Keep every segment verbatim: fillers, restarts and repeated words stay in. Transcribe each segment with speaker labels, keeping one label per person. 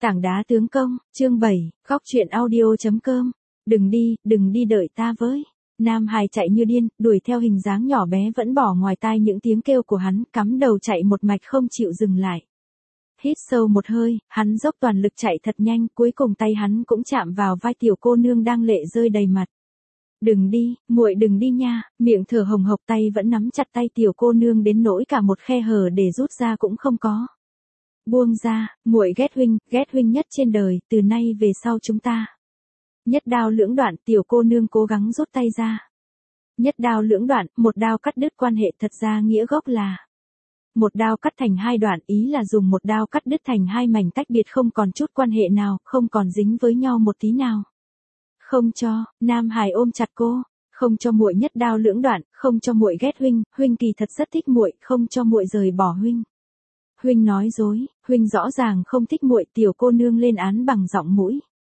Speaker 1: Tảng đá tướng công, chương bảy, góc truyện audio chấm com. Đừng đi, đừng đi đợi ta với. Nam Hải chạy như điên, đuổi theo hình dáng nhỏ bé vẫn bỏ ngoài tai những tiếng kêu của hắn, cắm đầu chạy một mạch không chịu dừng lại. Hít sâu một hơi, hắn dốc toàn lực chạy thật nhanh, cuối cùng tay hắn cũng chạm vào vai tiểu cô nương đang lệ rơi đầy mặt. Đừng đi, muội đừng đi nha, miệng thở hồng hộc, tay vẫn nắm chặt tay tiểu cô nương đến nỗi cả một khe hở để rút ra cũng không có. Buông ra, muội ghét huynh, ghét huynh nhất trên đời, từ nay về sau chúng ta. Nhất đao lưỡng đoạn, tiểu cô nương cố gắng rút tay ra. Nhất đao lưỡng đoạn, một đao cắt đứt quan hệ, thật ra nghĩa gốc là một đao cắt thành hai đoạn, ý là dùng một đao cắt đứt thành hai mảnh tách biệt, không còn chút quan hệ nào, không còn dính với nhau một tí nào. Không cho, Nam Hải ôm chặt cô, không cho muội nhất đao lưỡng đoạn, không cho muội ghét huynh, huynh kỳ thật rất thích muội, không cho muội rời bỏ huynh. Huynh nói dối, huynh rõ ràng không thích muội, tiểu cô nương lên án bằng giọng mũi.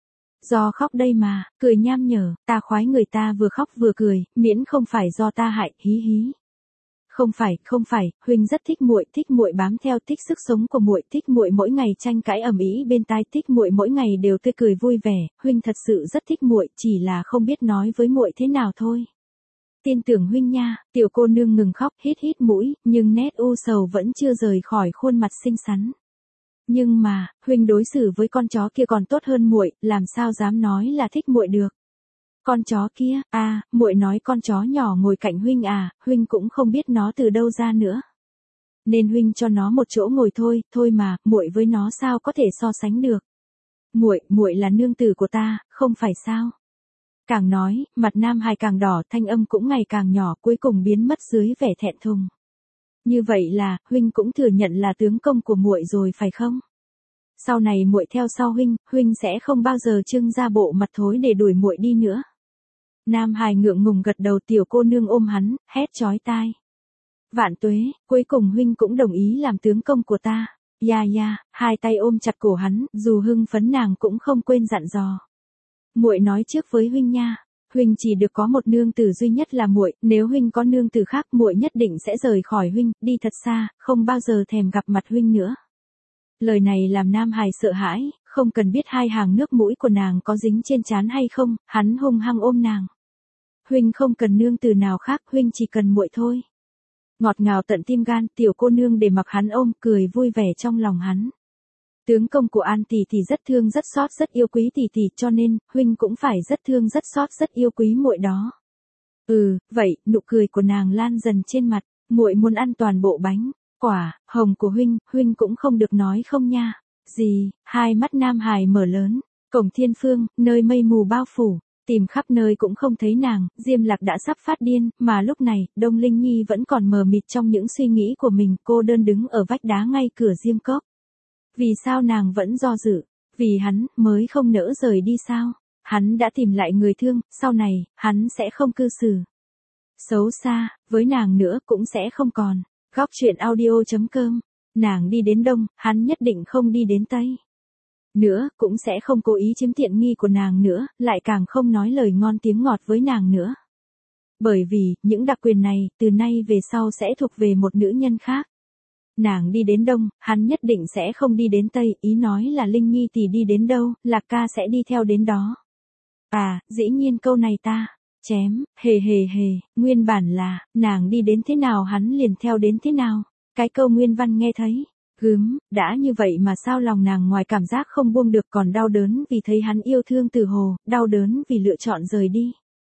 Speaker 1: Do khóc đây mà, cười nham nhở, ta khoái người ta vừa khóc vừa cười, miễn không phải do ta hại, hí hí. Không phải, không phải, huynh rất thích muội, thích muội bám theo, thích sức sống của muội, thích muội mỗi ngày tranh cãi ầm ĩ bên tai, thích muội mỗi ngày đều tươi cười vui vẻ, huynh thật sự rất thích muội, chỉ là không biết nói với muội thế nào thôi. Tin tưởng huynh nha, tiểu cô nương ngừng khóc, hít hít mũi, nhưng nét u sầu vẫn chưa rời khỏi khuôn mặt xinh xắn. Nhưng mà, huynh đối xử với con chó kia còn tốt hơn muội, làm sao dám nói là thích muội được. Con chó kia, à, muội nói con chó nhỏ ngồi cạnh huynh à, huynh cũng không biết nó từ đâu ra nữa. Nên huynh cho nó một chỗ ngồi thôi, thôi mà, muội với nó sao có thể so sánh được. Muội, muội là nương tử của ta, không phải sao? Càng nói, mặt Nam Hải càng đỏ, thanh âm cũng ngày càng nhỏ, cuối cùng biến mất dưới vẻ thẹn thùng. Như vậy là, huynh cũng thừa nhận là tướng công của muội rồi phải không? Sau này muội theo sau huynh, huynh sẽ không bao giờ trưng ra bộ mặt thối để đuổi muội đi nữa. Nam Hải ngượng ngùng gật đầu, tiểu cô nương ôm hắn, hét chói tai. Vạn tuế, cuối cùng huynh cũng đồng ý làm tướng công của ta. Ya ya, hai tay ôm chặt cổ hắn, dù hưng phấn nàng cũng không quên dặn dò. Muội nói trước với huynh nha, huynh chỉ được có một nương tử duy nhất là muội, nếu huynh có nương tử khác, muội nhất định sẽ rời khỏi huynh, đi thật xa, không bao giờ thèm gặp mặt huynh nữa. Lời này làm Nam Hải sợ hãi, không cần biết hai hàng nước mũi của nàng có dính trên trán hay không, hắn hung hăng ôm nàng. Huynh không cần nương tử nào khác, huynh chỉ cần muội thôi. Ngọt ngào tận tim gan, tiểu cô nương để mặc hắn ôm, cười vui vẻ trong lòng hắn. Tướng công của An tỷ tỷ rất thương rất xót rất yêu quý tỷ tỷ, cho nên, huynh cũng phải rất thương rất xót rất yêu quý muội đó. Ừ, vậy, nụ cười của nàng lan dần trên mặt, muội muốn ăn toàn bộ bánh, quả, hồng của huynh, huynh cũng không được nói không nha. Gì, hai mắt Nam Hải mở lớn, cổng thiên phương, nơi mây mù bao phủ, tìm khắp nơi cũng không thấy nàng, Diêm Lạc đã sắp phát điên, mà lúc này, Đông Linh Nhi vẫn còn mờ mịt trong những suy nghĩ của mình, cô đơn đứng ở vách đá ngay cửa Diêm Cốc. Vì sao nàng vẫn do dự? Vì hắn, mới không nỡ rời đi sao? Hắn đã tìm lại người thương, sau này, hắn sẽ không cư xử xấu xa, với nàng nữa cũng sẽ không còn. Góc truyện audio chấm com. Nàng đi đến đông, hắn nhất định không đi đến tây. Nữa, cũng sẽ không cố ý chiếm tiện nghi của nàng nữa, lại càng không nói lời ngon tiếng ngọt với nàng nữa. Bởi vì, những đặc quyền này, từ nay về sau sẽ thuộc về một nữ nhân khác. Nàng đi đến đông, hắn nhất định sẽ không đi đến tây, ý nói là Linh Nhi tỷ đi đến đâu, Lạc ca sẽ đi theo đến đó. À, dĩ nhiên câu này ta chém, hề hề hề, nguyên bản là, nàng đi đến thế nào hắn liền theo đến thế nào. Cái câu nguyên văn nghe thấy, gớm, đã như vậy mà sao lòng nàng ngoài cảm giác không buông được còn đau đớn vì thấy hắn yêu thương Từ Hồ, đau đớn vì lựa chọn rời đi.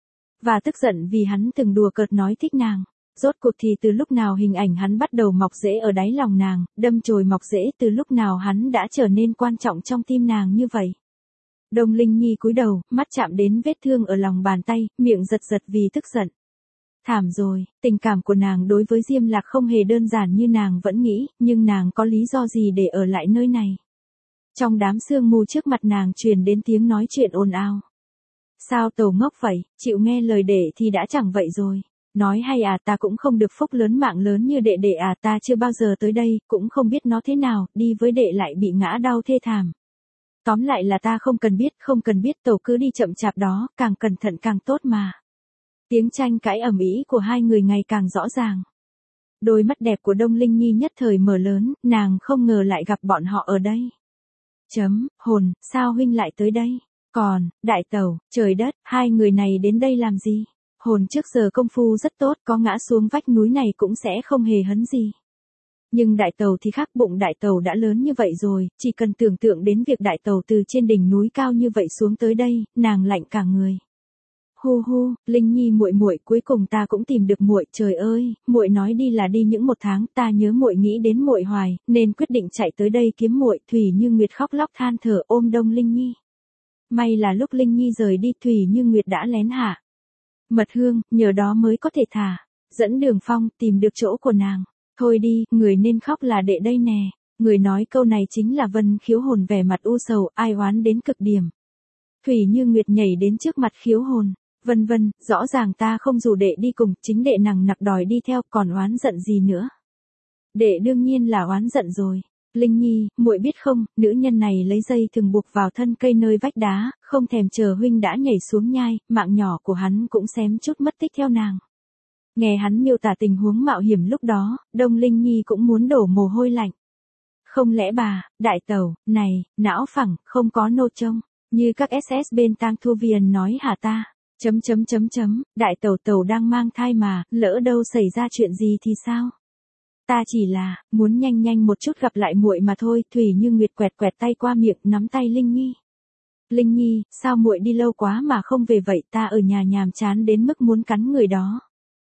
Speaker 1: Và tức giận vì hắn từng đùa cợt nói thích nàng. Rốt cuộc thì từ lúc nào hình ảnh hắn bắt đầu mọc rễ ở đáy lòng nàng, đâm chồi mọc rễ, từ lúc nào hắn đã trở nên quan trọng trong tim nàng như vậy. Đông Linh Nhi cúi đầu, mắt chạm đến vết thương ở lòng bàn tay, miệng giật giật vì tức giận. Thảm rồi, tình cảm của nàng đối với Diêm Lạc không hề đơn giản như nàng vẫn nghĩ, nhưng nàng có lý do gì để ở lại nơi này. Trong đám sương mù trước mặt nàng truyền đến tiếng nói chuyện ồn ào. Sao tàu ngốc vậy, chịu nghe lời đệ thì đã chẳng vậy rồi. Nói hay à, ta cũng không được phúc lớn mạng lớn như đệ đệ à, ta chưa bao giờ tới đây, cũng không biết nó thế nào, đi với đệ lại bị ngã đau thê thảm. Tóm lại là ta không cần biết, không cần biết, tàu cứ đi chậm chạp đó, càng cẩn thận càng tốt mà. Tiếng tranh cãi ầm ĩ của hai người ngày càng rõ ràng. Đôi mắt đẹp của Đông Linh Nhi nhất thời mở lớn, nàng không ngờ lại gặp bọn họ ở đây. Chấm, hồn, sao huynh lại tới đây? Còn, đại tẩu, trời đất, hai người này đến đây làm gì? Hồn trước giờ công phu rất tốt, có ngã xuống vách núi này cũng sẽ không hề hấn gì. Nhưng đại tàu thì khác, bụng đại tàu đã lớn như vậy rồi, chỉ cần tưởng tượng đến việc đại tàu từ trên đỉnh núi cao như vậy xuống tới đây, nàng lạnh cả người. Hu hu, Linh Nhi muội muội, cuối cùng ta cũng tìm được muội, trời ơi, muội nói đi là đi những một tháng, ta nhớ muội nghĩ đến muội hoài, nên quyết định chạy tới đây kiếm muội. Thủy Như Nguyệt khóc lóc than thở ôm đông Linh Nhi. May là lúc Linh Nhi rời đi, Thủy Như Nguyệt đã lén hạ mật hương, nhờ đó mới có thể thả dẫn Đường Phong tìm được chỗ của nàng. Thôi đi, người nên khóc là đệ đây nè. Người nói câu này chính là Vân Khiếu Hồn, vẻ mặt u sầu, ai oán đến cực điểm. Thủy Như Nguyệt nhảy đến trước mặt Khiếu Hồn. Vân vân, rõ ràng ta không rủ đệ đi cùng, chính đệ nằng nặc đòi đi theo, còn oán giận gì nữa. Đệ đương nhiên là oán giận rồi. Linh Nhi, muội biết không, nữ nhân này lấy dây thừng buộc vào thân cây nơi vách đá, không thèm chờ huynh đã nhảy xuống nhai, mạng nhỏ của hắn cũng xém chút mất tích theo nàng. Nghe hắn miêu tả tình huống mạo hiểm lúc đó, Đông Linh Nhi cũng muốn đổ mồ hôi lạnh. Không lẽ bà, đại tẩu, này, não phẳng, không có nô trông, như các ét ét bên Tang Thu Viền nói hả ta? Chấm chấm chấm chấm, đại tẩu tẩu đang mang thai mà, lỡ đâu xảy ra chuyện gì thì sao? Ta chỉ là, muốn nhanh nhanh một chút gặp lại muội mà thôi. Thủy Như Nguyệt quẹt quẹt tay qua miệng, nắm tay Linh Nhi. Linh Nhi, sao muội đi lâu quá mà không về vậy, ta ở nhà nhàm chán đến mức muốn cắn người đó.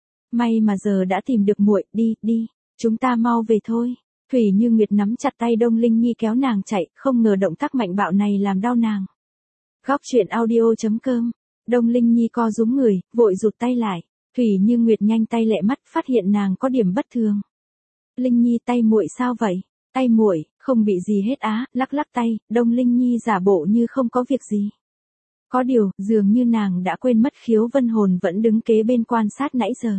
Speaker 1: May mà giờ đã tìm được muội, đi, đi, chúng ta mau về thôi. Thủy Như Nguyệt nắm chặt tay Đông Linh Nhi kéo nàng chạy, không ngờ động tác mạnh bạo này làm đau nàng. Góc truyện audio chấm com. Đông Linh Nhi co rúm người, vội rụt tay lại. Thủy Như Nguyệt nhanh tay lẹ mắt, phát hiện nàng có điểm bất thường. Linh Nhi, tay muội sao vậy? Tay muội không bị gì hết á, lắc lắc tay, Đông Linh Nhi giả bộ như không có việc gì. Có điều, dường như nàng đã quên mất Khiếu Vân Hồn vẫn đứng kế bên quan sát nãy giờ.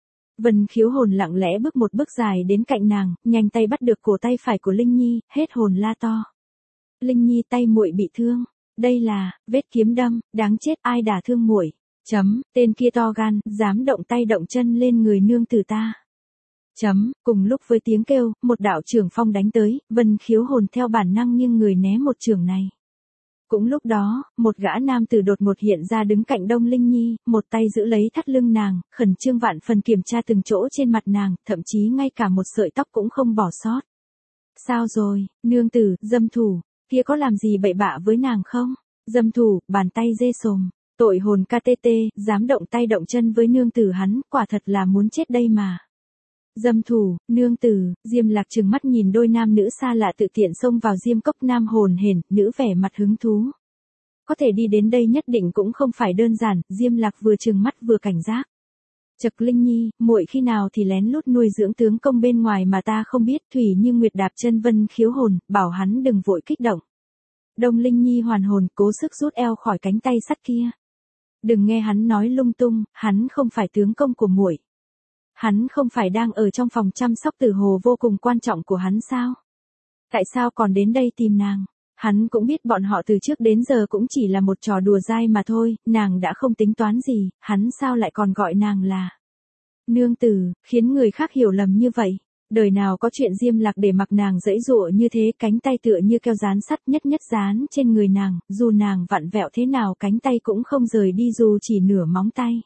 Speaker 1: Vân Khiếu Hồn lặng lẽ bước một bước dài đến cạnh nàng, nhanh tay bắt được cổ tay phải của Linh Nhi, hết hồn la to. Linh Nhi, tay muội bị thương. Đây là vết kiếm đâm, đáng chết, ai đả thương muội? Chấm, tên kia to gan, dám động tay động chân lên người nương tử ta. Chấm, cùng lúc với tiếng kêu, một đạo chưởng phong đánh tới, Vân Khiếu Hồn theo bản năng nghiêng người né một chưởng này. Cũng lúc đó, một gã nam tử đột ngột hiện ra đứng cạnh Đông Linh Nhi, một tay giữ lấy thắt lưng nàng, khẩn trương vạn phần kiểm tra từng chỗ trên mặt nàng, thậm chí ngay cả một sợi tóc cũng không bỏ sót. Sao rồi, nương tử, dâm thủ, kia có làm gì bậy bạ với nàng không? Dâm thủ, bàn tay dê sồm, tội hồn ca tê tê, dám động tay động chân với nương tử hắn, quả thật là muốn chết đây mà. Dâm thủ, nương tử, Diêm Lạc trừng mắt nhìn đôi nam nữ xa lạ tự tiện xông vào Diêm Cốc. Nam hồn hển, nữ vẻ mặt hứng thú. Có thể đi đến đây nhất định cũng không phải đơn giản, Diêm Lạc vừa trừng mắt vừa cảnh giác. Chậc Linh Nhi, muội khi nào thì lén lút nuôi dưỡng tướng công bên ngoài mà ta không biết. Thủy Như Nguyệt đạp chân Vân Khiếu Hồn, bảo hắn đừng vội kích động. Đông Linh Nhi hoàn hồn, cố sức rút eo khỏi cánh tay sắt kia. Đừng nghe hắn nói lung tung, hắn không phải tướng công của muội. Hắn không phải đang ở trong phòng chăm sóc tử hồ vô cùng quan trọng của hắn sao? Tại sao còn đến đây tìm nàng? Hắn cũng biết bọn họ từ trước đến giờ cũng chỉ là một trò đùa dai mà thôi, nàng đã không tính toán gì, hắn sao lại còn gọi nàng là nương tử, khiến người khác hiểu lầm như vậy. Đời nào có chuyện Diêm Lạc để mặc nàng giãy giụa như thế, cánh tay tựa như keo dán sắt nhất nhất dán trên người nàng, dù nàng vặn vẹo thế nào cánh tay cũng không rời đi dù chỉ nửa móng tay.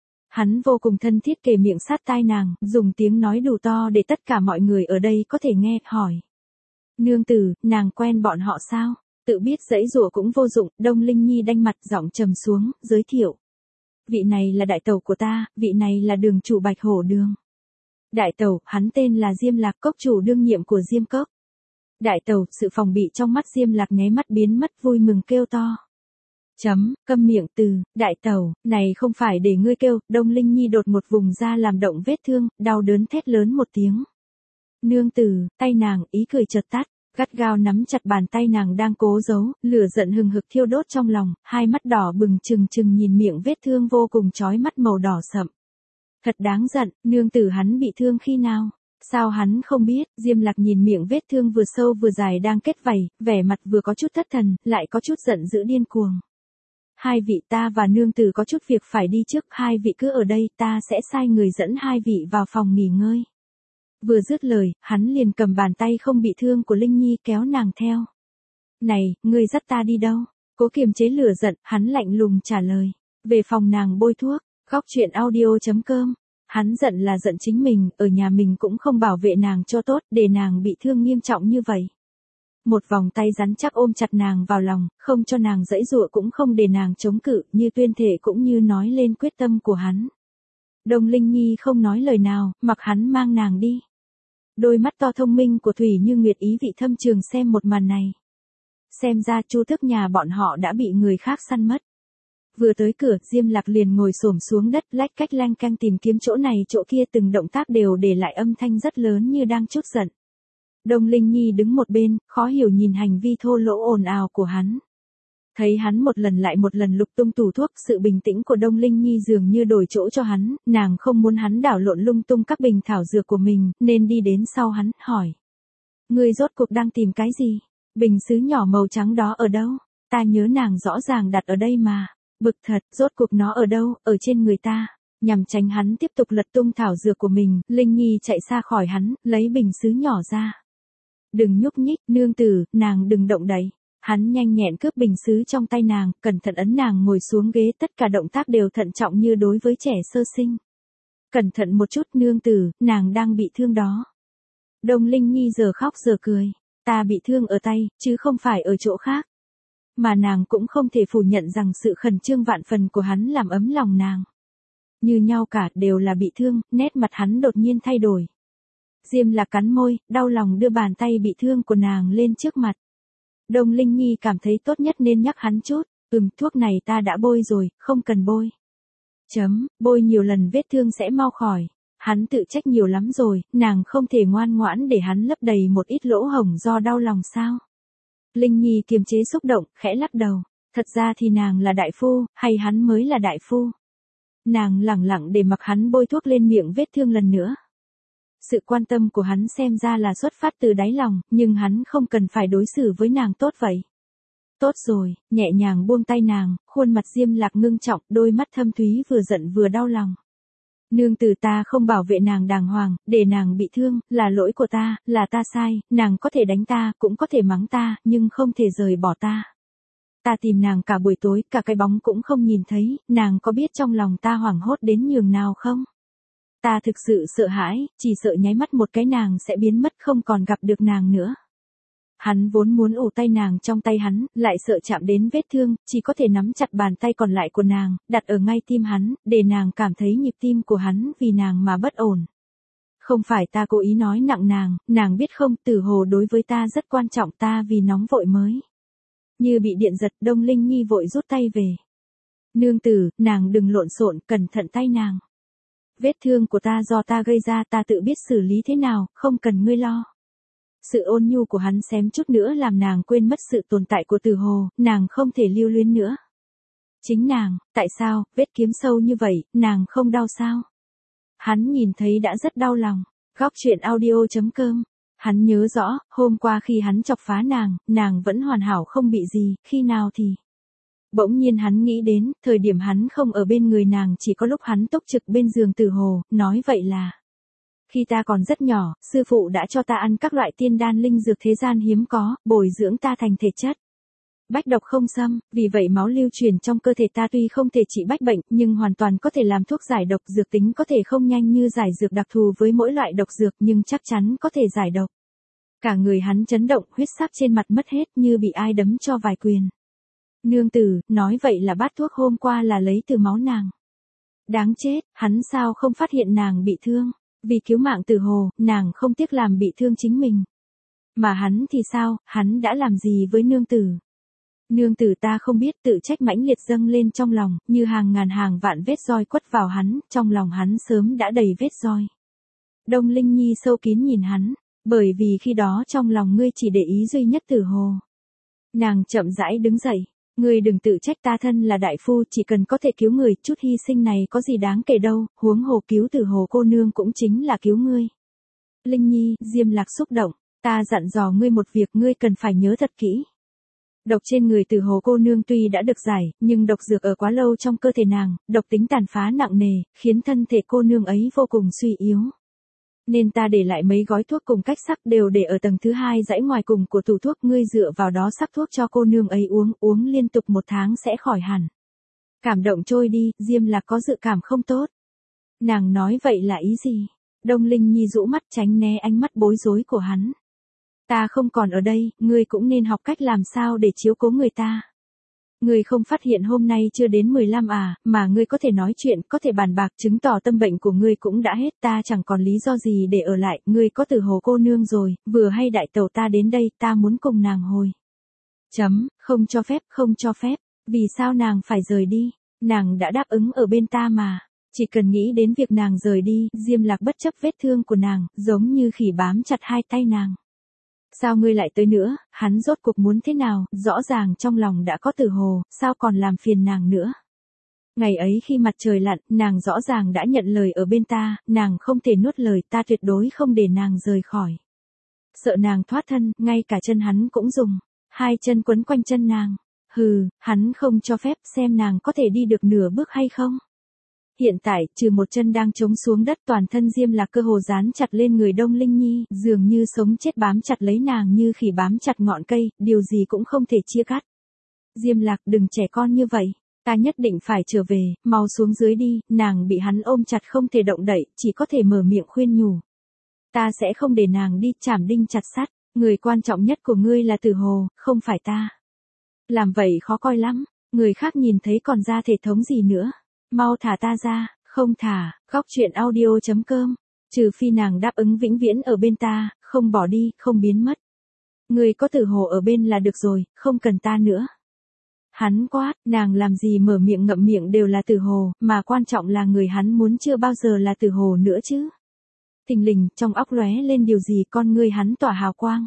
Speaker 1: Hắn vô cùng thân thiết kề miệng sát tai nàng, dùng tiếng nói đủ to để tất cả mọi người ở đây có thể nghe, hỏi. Nương tử, nàng quen bọn họ sao? Tự biết giãy giụa cũng vô dụng, Đông Linh Nhi đanh mặt giọng trầm xuống, giới thiệu. Vị này là đại tẩu của ta, vị này là đường chủ Bạch Hổ Đường. Đại tẩu, hắn tên là Diêm Lạc, cốc chủ đương nhiệm của Diêm Cốc. Đại tẩu, sự phòng bị trong mắt Diêm Lạc nháy mắt biến mất, vui mừng kêu to. Chấm, câm miệng từ, đại tẩu, này không phải để ngươi kêu. Đông Linh Nhi đột một vùng ra làm động vết thương, đau đớn thét lớn một tiếng. Nương tử, tay nàng, ý cười chợt tắt, gắt gao nắm chặt bàn tay nàng đang cố giấu, lửa giận hừng hực thiêu đốt trong lòng, hai mắt đỏ bừng trừng trừng nhìn miệng vết thương vô cùng chói mắt màu đỏ sậm. Thật đáng giận, nương tử hắn bị thương khi nào? Sao hắn không biết? Diêm Lạc nhìn miệng vết thương vừa sâu vừa dài đang kết vảy, vẻ mặt vừa có chút thất thần, lại có chút giận dữ điên cuồng. Hai vị, ta và nương tử có chút việc phải đi trước, hai vị cứ ở đây, ta sẽ sai người dẫn hai vị vào phòng nghỉ ngơi. Vừa dứt lời, hắn liền cầm bàn tay không bị thương của Linh Nhi kéo nàng theo. Này, ngươi dắt ta đi đâu? Cố kiềm chế lửa giận, hắn lạnh lùng trả lời. Về phòng nàng bôi thuốc, góc chuyện audio chấm com. Hắn giận là giận chính mình, ở nhà mình cũng không bảo vệ nàng cho tốt, để nàng bị thương nghiêm trọng như vậy. Một vòng tay rắn chắc ôm chặt nàng vào lòng, không cho nàng giãy giụa cũng không để nàng chống cự, như tuyên thể cũng như nói lên quyết tâm của hắn. Đông Linh Nhi không nói lời nào, mặc hắn mang nàng đi. Đôi mắt to thông minh của Thủy Như Nguyệt ý vị thâm trường xem một màn này. Xem ra Chu Thức nhà bọn họ đã bị người khác săn mất. Vừa tới cửa, Diêm Lạc liền ngồi xổm xuống đất, lách cách lanh canh tìm kiếm chỗ này chỗ kia, từng động tác đều để lại âm thanh rất lớn như đang trút giận. Đông Linh Nhi đứng một bên, khó hiểu nhìn hành vi thô lỗ ồn ào của hắn. Thấy hắn một lần lại một lần lục tung tủ thuốc, sự bình tĩnh của Đông Linh Nhi dường như đổi chỗ cho hắn, nàng không muốn hắn đảo lộn lung tung các bình thảo dược của mình, nên đi đến sau hắn, hỏi. Ngươi rốt cuộc đang tìm cái gì? Bình sứ nhỏ màu trắng đó ở đâu? Ta nhớ nàng rõ ràng đặt ở đây mà. Bực thật, rốt cuộc nó ở đâu, ở trên người ta. Nhằm tránh hắn tiếp tục lật tung thảo dược của mình, Linh Nhi chạy xa khỏi hắn, lấy bình sứ nhỏ ra. Đừng nhúc nhích, nương tử, nàng đừng động đậy. Hắn nhanh nhẹn cướp bình sứ trong tay nàng, cẩn thận ấn nàng ngồi xuống ghế, tất cả động tác đều thận trọng như đối với trẻ sơ sinh. Cẩn thận một chút, nương tử, nàng đang bị thương đó. Đông Linh Nhi giờ khóc giờ cười. Ta bị thương ở tay, chứ không phải ở chỗ khác. Mà nàng cũng không thể phủ nhận rằng sự khẩn trương vạn phần của hắn làm ấm lòng nàng. Như nhau cả, đều là bị thương, nét mặt hắn đột nhiên thay đổi. Diêm Lạc cắn môi, đau lòng đưa bàn tay bị thương của nàng lên trước mặt. Đông Linh Nhi cảm thấy tốt nhất nên nhắc hắn chút, ừm, thuốc này ta đã bôi rồi, không cần bôi. Chấm, bôi nhiều lần vết thương sẽ mau khỏi. Hắn tự trách nhiều lắm rồi, nàng không thể ngoan ngoãn để hắn lấp đầy một ít lỗ hổng do đau lòng sao. Linh Nhi kiềm chế xúc động, khẽ lắc đầu. Thật ra thì nàng là đại phu, hay hắn mới là đại phu. Nàng lẳng lặng để mặc hắn bôi thuốc lên miệng vết thương lần nữa. Sự quan tâm của hắn xem ra là xuất phát từ đáy lòng, nhưng hắn không cần phải đối xử với nàng tốt vậy. Tốt rồi, nhẹ nhàng buông tay nàng, khuôn mặt Diêm Lạc ngưng trọng, đôi mắt thâm thúy vừa giận vừa đau lòng. Nương tử, ta không bảo vệ nàng đàng hoàng, để nàng bị thương, là lỗi của ta, là ta sai, nàng có thể đánh ta, cũng có thể mắng ta, nhưng không thể rời bỏ ta. Ta tìm nàng cả buổi tối, cả cái bóng cũng không nhìn thấy, nàng có biết trong lòng ta hoảng hốt đến nhường nào không? Ta thực sự sợ hãi, chỉ sợ nháy mắt một cái nàng sẽ biến mất, không còn gặp được nàng nữa. Hắn vốn muốn ủ tay nàng trong tay hắn, lại sợ chạm đến vết thương, chỉ có thể nắm chặt bàn tay còn lại của nàng, đặt ở ngay tim hắn, để nàng cảm thấy nhịp tim của hắn vì nàng mà bất ổn. Không phải ta cố ý nói nặng nàng, nàng biết không, Tử Hồ đối với ta rất quan trọng, ta vì nóng vội mới. Như bị điện giật, Đông Linh Nhi vội rút tay về. Nương tử, nàng đừng lộn xộn, cẩn thận tay nàng. Vết thương của ta do ta gây ra, ta tự biết xử lý thế nào, không cần ngươi lo. Sự ôn nhu của hắn xém chút nữa làm nàng quên mất sự tồn tại của Tử Hồ, nàng không thể lưu luyến nữa. Chính nàng, tại sao, vết kiếm sâu như vậy, nàng không đau sao? Hắn nhìn thấy đã rất đau lòng. Góc chuyện audio chấm com. Hắn nhớ rõ, hôm qua khi hắn chọc phá nàng, nàng vẫn hoàn hảo không bị gì, khi nào thì... Bỗng nhiên hắn nghĩ đến, thời điểm hắn không ở bên người nàng chỉ có lúc hắn túc trực bên giường Tử Hồ, nói vậy là... Khi ta còn rất nhỏ, sư phụ đã cho ta ăn các loại tiên đan linh dược thế gian hiếm có, bồi dưỡng ta thành thể chất. Bách độc không xâm, vì vậy máu lưu truyền trong cơ thể ta tuy không thể trị bách bệnh, nhưng hoàn toàn có thể làm thuốc giải độc, dược tính có thể không nhanh như giải dược đặc thù với mỗi loại độc dược nhưng chắc chắn có thể giải độc. Cả người hắn chấn động, huyết sắc trên mặt mất hết như bị ai đấm cho vài quyền. Nương tử, nói vậy là bát thuốc hôm qua là lấy từ máu nàng. Đáng chết, hắn sao không phát hiện nàng bị thương? Vì cứu mạng Tử Hồ, nàng không tiếc làm bị thương chính mình. Mà hắn thì sao, hắn đã làm gì với nương tử? Nương tử, ta không biết, tự trách mãnh liệt dâng lên trong lòng, như hàng ngàn hàng vạn vết roi quất vào hắn, trong lòng hắn sớm đã đầy vết roi. Đông Linh Nhi sâu kín nhìn hắn, bởi vì khi đó trong lòng ngươi chỉ để ý duy nhất Tử Hồ. Nàng chậm rãi đứng dậy. Ngươi đừng tự trách, ta thân là đại phu, chỉ cần có thể cứu người, chút hy sinh này có gì đáng kể đâu, huống hồ cứu Tử Hồ cô nương cũng chính là cứu ngươi. Linh Nhi, Diêm Lạc xúc động, ta dặn dò ngươi một việc, ngươi cần phải nhớ thật kỹ. Độc trên người Tử Hồ cô nương tuy đã được giải, nhưng độc dược ở quá lâu trong cơ thể nàng, độc tính tàn phá nặng nề, khiến thân thể cô nương ấy vô cùng suy yếu. Nên ta để lại mấy gói thuốc cùng cách sắc đều để ở tầng thứ hai dãy ngoài cùng của tủ thuốc, ngươi dựa vào đó sắc thuốc cho cô nương ấy uống, uống liên tục một tháng sẽ khỏi hẳn. Cảm động trôi đi, Diêm Lạc có dự cảm không tốt. Nàng nói vậy là ý gì? Đông Linh Nhi rũ mắt tránh né ánh mắt bối rối của hắn. Ta không còn ở đây, ngươi cũng nên học cách làm sao để chiếu cố người ta. Ngươi không phát hiện hôm nay chưa đến mười lăm à, mà ngươi có thể nói chuyện, có thể bàn bạc, chứng tỏ tâm bệnh của ngươi cũng đã hết, ta chẳng còn lý do gì để ở lại, ngươi có Tử Hồ cô nương rồi, vừa hay đại tẩu ta đến đây, ta muốn cùng nàng hồi. Chấm, không cho phép, không cho phép, vì sao nàng phải rời đi, nàng đã đáp ứng ở bên ta mà. Chỉ cần nghĩ đến việc nàng rời đi, Diêm Lạc bất chấp vết thương của nàng, giống như khỉ bám chặt hai tay nàng. Sao ngươi lại tới nữa, hắn rốt cuộc muốn thế nào, rõ ràng trong lòng đã có Tử Hồ, sao còn làm phiền nàng nữa. Ngày ấy khi mặt trời lặn, nàng rõ ràng đã nhận lời ở bên ta, nàng không thể nuốt lời, ta tuyệt đối không để nàng rời khỏi. Sợ nàng thoát thân, ngay cả chân hắn cũng dùng, hai chân quấn quanh chân nàng. Hừ, hắn không cho phép, xem nàng có thể đi được nửa bước hay không. Hiện tại, trừ một chân đang chống xuống đất, toàn thân Diêm Lạc cơ hồ dán chặt lên người Đông Linh Nhi, dường như sống chết bám chặt lấy nàng như khỉ bám chặt ngọn cây, điều gì cũng không thể chia cắt. Diêm Lạc, đừng trẻ con như vậy, ta nhất định phải trở về, mau xuống dưới đi, nàng bị hắn ôm chặt không thể động đậy, chỉ có thể mở miệng khuyên nhủ. Ta sẽ không để nàng đi, chảm đinh chặt sắt, người quan trọng nhất của ngươi là Tử Hồ, không phải ta. Làm vậy khó coi lắm, người khác nhìn thấy còn ra thể thống gì nữa. Mau thả ta ra, không thả, góc truyện audio chấm com, trừ phi nàng đáp ứng vĩnh viễn ở bên ta, không bỏ đi, không biến mất. Người có Tử Hồ ở bên là được rồi, không cần ta nữa. Hắn quát, nàng làm gì mở miệng ngậm miệng đều là Tử Hồ, mà quan trọng là người hắn muốn chưa bao giờ là Tử Hồ nữa chứ. Thình lình, trong óc lóe lên điều gì, con ngươi hắn tỏa hào quang.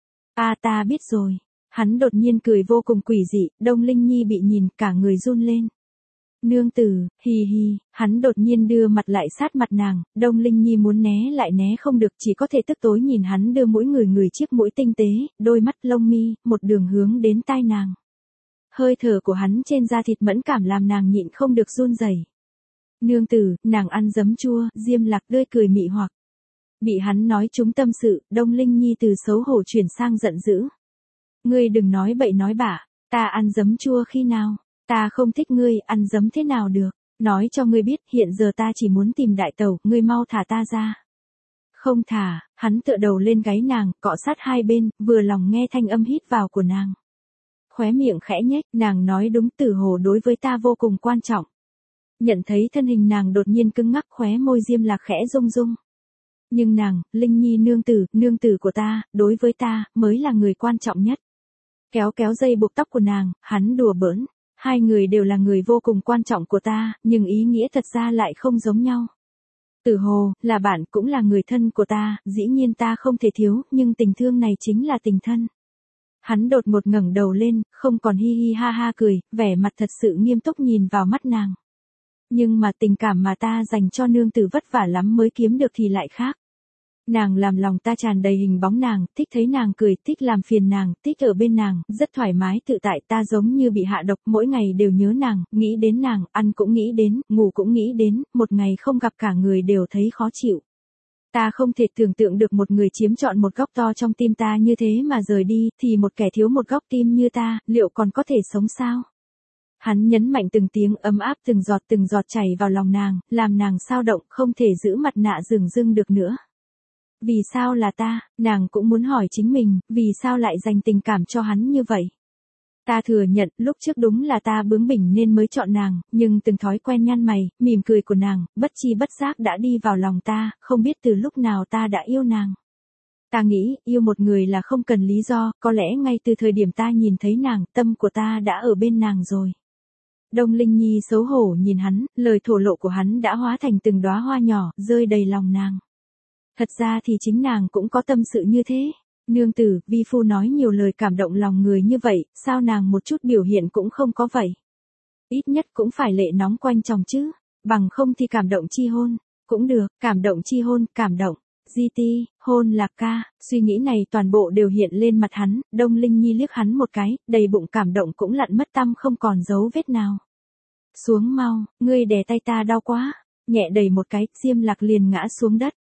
Speaker 1: À ta biết rồi, hắn đột nhiên cười vô cùng quỷ dị, Đông Linh Nhi bị nhìn cả người run lên. Nương tử, hì hì, hắn đột nhiên đưa mặt lại sát mặt nàng, Đông Linh Nhi muốn né lại né không được, chỉ có thể tức tối nhìn hắn đưa mũi người người chiếc mũi tinh tế, đôi mắt lông mi, một đường hướng đến tai nàng. Hơi thở của hắn trên da thịt mẫn cảm làm nàng nhịn không được run rẩy. Nương tử, nàng ăn giấm chua, Diêm Lạc tươi cười mị hoặc. Bị hắn nói trúng tâm sự, Đông Linh Nhi từ xấu hổ chuyển sang giận dữ. Ngươi đừng nói bậy nói bạ, ta ăn giấm chua khi nào? Ta không thích ngươi, ăn giấm thế nào được, nói cho ngươi biết, hiện giờ ta chỉ muốn tìm đại tẩu, ngươi mau thả ta ra. Không thả, hắn tựa đầu lên gáy nàng, cọ sát hai bên, vừa lòng nghe thanh âm hít vào của nàng. Khóe miệng khẽ nhếch, nàng nói đúng, Tử Hồ đối với ta vô cùng quan trọng. Nhận thấy thân hình nàng đột nhiên cứng ngắc, khóe môi Diêm Lạc khẽ rung rung. Nhưng nàng, Linh Nhi nương tử, nương tử của ta, đối với ta, mới là người quan trọng nhất. Kéo kéo dây buộc tóc của nàng, hắn đùa bỡn. Hai người đều là người vô cùng quan trọng của ta, nhưng ý nghĩa thật ra lại không giống nhau. Tử Hồ, là bạn cũng là người thân của ta, dĩ nhiên ta không thể thiếu, nhưng tình thương này chính là tình thân. Hắn đột ngột ngẩng đầu lên, không còn hi hi ha ha cười, vẻ mặt thật sự nghiêm túc nhìn vào mắt nàng. Nhưng mà tình cảm mà ta dành cho nương tử vất vả lắm mới kiếm được thì lại khác. Nàng làm lòng ta tràn đầy hình bóng nàng, thích thấy nàng cười, thích làm phiền nàng, thích ở bên nàng, rất thoải mái tự tại, ta giống như bị hạ độc, mỗi ngày đều nhớ nàng, nghĩ đến nàng, ăn cũng nghĩ đến, ngủ cũng nghĩ đến, một ngày không gặp cả người đều thấy khó chịu. Ta không thể tưởng tượng được một người chiếm trọn một góc to trong tim ta như thế mà rời đi, thì một kẻ thiếu một góc tim như ta, liệu còn có thể sống sao? Hắn nhấn mạnh từng tiếng ấm áp từng giọt từng giọt chảy vào lòng nàng, làm nàng sao động, không thể giữ mặt nạ dửng dưng được nữa. Vì sao là ta, nàng cũng muốn hỏi chính mình, vì sao lại dành tình cảm cho hắn như vậy? Ta thừa nhận, lúc trước đúng là ta bướng bỉnh nên mới chọn nàng, nhưng từng thói quen nhăn mày, mỉm cười của nàng, bất chi bất giác đã đi vào lòng ta, không biết từ lúc nào ta đã yêu nàng. Ta nghĩ, yêu một người là không cần lý do, có lẽ ngay từ thời điểm ta nhìn thấy nàng, tâm của ta đã ở bên nàng rồi. Đông Linh Nhi xấu hổ nhìn hắn, lời thổ lộ của hắn đã hóa thành từng đóa hoa nhỏ, rơi đầy lòng nàng. Thật ra thì chính nàng cũng có tâm sự như thế. Nương tử, vi phu nói nhiều lời cảm động lòng người như vậy, sao nàng một chút biểu hiện cũng không có vậy? Ít nhất cũng phải lệ nóng quanh chồng chứ, bằng không thì cảm động chi hôn. Cũng được, cảm động chi hôn, cảm động. giê tê, hôn lạc ca, suy nghĩ này toàn bộ đều hiện lên mặt hắn, Đông Linh Nhi liếc hắn một cái, đầy bụng cảm động cũng lặn mất tăm không còn dấu vết nào. Xuống mau, ngươi đè tay ta đau quá, nhẹ đẩy một cái, Diêm Lạc liền ngã xuống đất.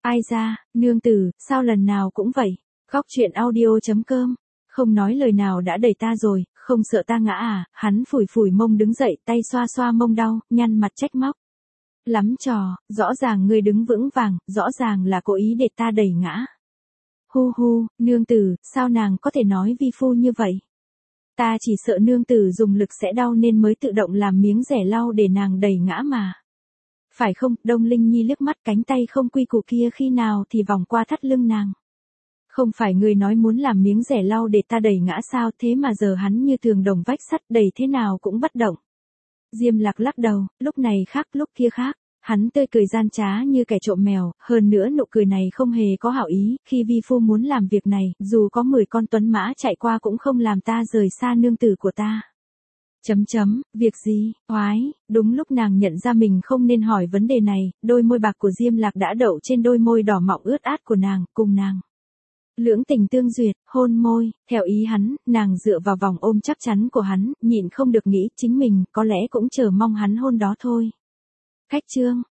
Speaker 1: Ai ra, nương tử, sao lần nào cũng vậy? Góc chuyện audio.com. Không nói lời nào đã đẩy ta rồi, không sợ ta ngã à? Hắn phủi phủi mông đứng dậy, tay xoa xoa mông đau, nhăn mặt trách móc. Lắm trò, rõ ràng ngươi đứng vững vàng, rõ ràng là cố ý để ta đẩy ngã. Hu hu, nương tử, sao nàng có thể nói vi phu như vậy? Ta chỉ sợ nương tử dùng lực sẽ đau nên mới tự động làm miếng rẻ lau để nàng đẩy ngã mà. Phải không? Đông Linh Nhi liếc mắt, cánh tay không quy củ kia khi nào thì vòng qua thắt lưng nàng. Không phải ngươi nói muốn làm miếng rẻ lau để ta đẩy ngã sao, thế mà giờ hắn như tường đồng vách sắt, đẩy thế nào cũng bất động. Diêm Lạc lắc đầu, lúc này khác lúc kia khác. Hắn tươi cười gian trá như kẻ trộm mèo, hơn nữa nụ cười này không hề có hảo ý, khi vi phu muốn làm việc này, dù có mười con tuấn mã chạy qua cũng không làm ta rời xa nương tử của ta. Chấm chấm, việc gì, oái, đúng lúc nàng nhận ra mình không nên hỏi vấn đề này, đôi môi bạc của Diêm Lạc đã đậu trên đôi môi đỏ mọng ướt át của nàng, cùng nàng. Lưỡng tình tương duyệt, hôn môi, theo ý hắn, nàng dựa vào vòng ôm chắc chắn của hắn, nhịn không được nghĩ chính mình có lẽ cũng chờ mong hắn hôn đó thôi. Khách trương,